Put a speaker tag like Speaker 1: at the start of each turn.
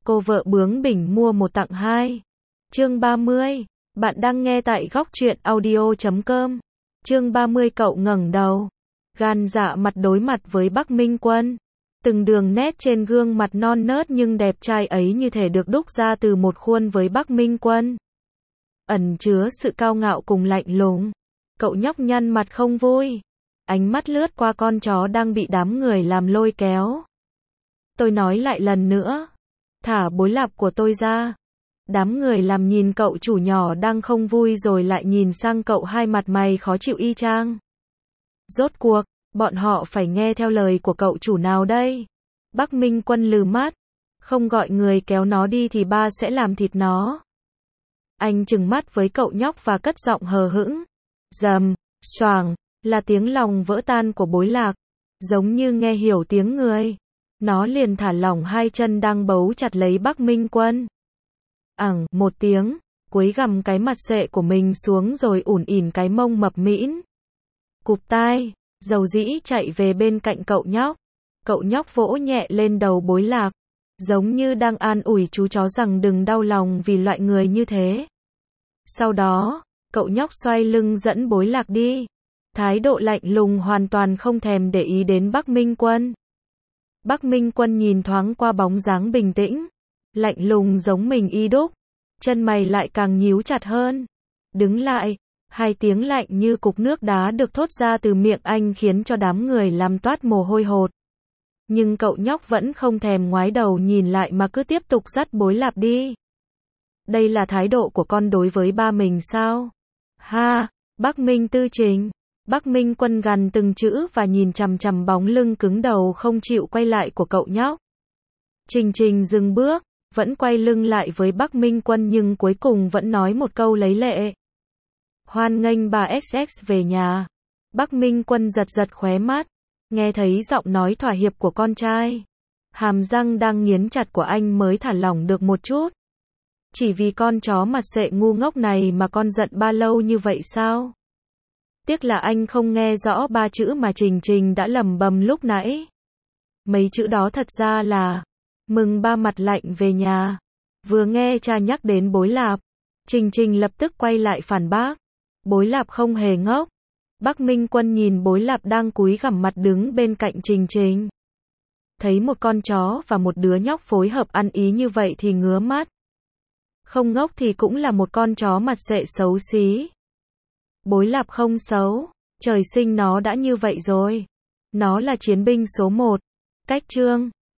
Speaker 1: Cô vợ bướng bỉnh mua một tặng hai. Chương 30. Bạn đang nghe tại góc truyện audio.com. Chương 30 cậu ngẩng đầu. Gan dạ mặt đối mặt với Bắc Minh Quân. Từng đường nét trên gương mặt non nớt nhưng đẹp trai ấy như thể được đúc ra từ một khuôn với Bắc Minh Quân. Ẩn chứa sự cao ngạo cùng lạnh lùng. Cậu nhóc nhăn mặt không vui. Ánh mắt lướt qua con chó đang bị đám người làm lôi kéo. Tôi nói lại lần nữa. Thả bối lạp của tôi ra. Đám người làm nhìn cậu chủ nhỏ đang không vui rồi lại nhìn sang cậu, hai mặt mày khó chịu y chang. Rốt cuộc, bọn họ phải nghe theo lời của cậu chủ nào đây? Bắc Minh Quân lừ mắt. Không gọi người kéo nó đi thì ba sẽ làm thịt nó. Anh trừng mắt với cậu nhóc và cất giọng hờ hững. Rầm, xoàng, là tiếng lòng vỡ tan của bối lạc. Giống như nghe hiểu tiếng người. Nó liền thả lỏng hai chân đang bấu chặt lấy Bắc Minh Quân. Một tiếng, cúi gằm cái mặt sệ của mình xuống rồi ủn ỉn cái mông mập mĩn. Cụp tai, dầu dĩ chạy về bên cạnh cậu nhóc. Cậu nhóc vỗ nhẹ lên đầu bối lạc, giống như đang an ủi chú chó rằng đừng đau lòng vì loại người như thế. Sau đó, cậu nhóc xoay lưng dẫn bối lạc đi. Thái độ lạnh lùng hoàn toàn không thèm để ý đến Bắc Minh Quân. Bắc Minh Quân nhìn thoáng qua bóng dáng bình tĩnh, lạnh lùng giống mình y đúc. Chân mày lại càng nhíu chặt hơn. Đứng lại, hai tiếng lạnh như cục nước đá được thốt ra từ miệng anh khiến cho đám người làm toát mồ hôi hột. Nhưng cậu nhóc vẫn không thèm ngoái đầu nhìn lại mà cứ tiếp tục dắt bối lạp đi. Đây là thái độ của con đối với ba mình sao? Ha, Bắc Minh Tư Trình. Bắc Minh Quân gằn từng chữ và nhìn chằm chằm bóng lưng cứng đầu không chịu quay lại của cậu nhóc. Trình Trình dừng bước, vẫn quay lưng lại với Bắc Minh Quân nhưng cuối cùng vẫn nói một câu lấy lệ. Hoan nghênh bà XX về nhà. Bắc Minh Quân giật giật khóe mắt, nghe thấy giọng nói thỏa hiệp của con trai. Hàm răng đang nghiến chặt của anh mới thả lỏng được một chút. Chỉ vì con chó mặt sệ ngu ngốc này mà con giận ba lâu như vậy sao? Tiếc là anh không nghe rõ ba chữ mà Trình Trình đã lẩm bẩm lúc nãy. Mấy chữ đó thật ra là mừng ba mặt lạnh về nhà. Vừa nghe cha nhắc đến bối lạp, Trình Trình lập tức quay lại phản bác. Bối lạp không hề ngốc. Bắc Minh Quân nhìn bối lạp đang cúi gằm mặt đứng bên cạnh Trình Trình. Thấy một con chó và một đứa nhóc phối hợp ăn ý như vậy thì ngứa mắt. Không ngốc thì cũng là một con chó mặt sệ xấu xí. Bối lạp không xấu, trời sinh nó đã như vậy rồi. Nó là chiến binh số 1. Cách chương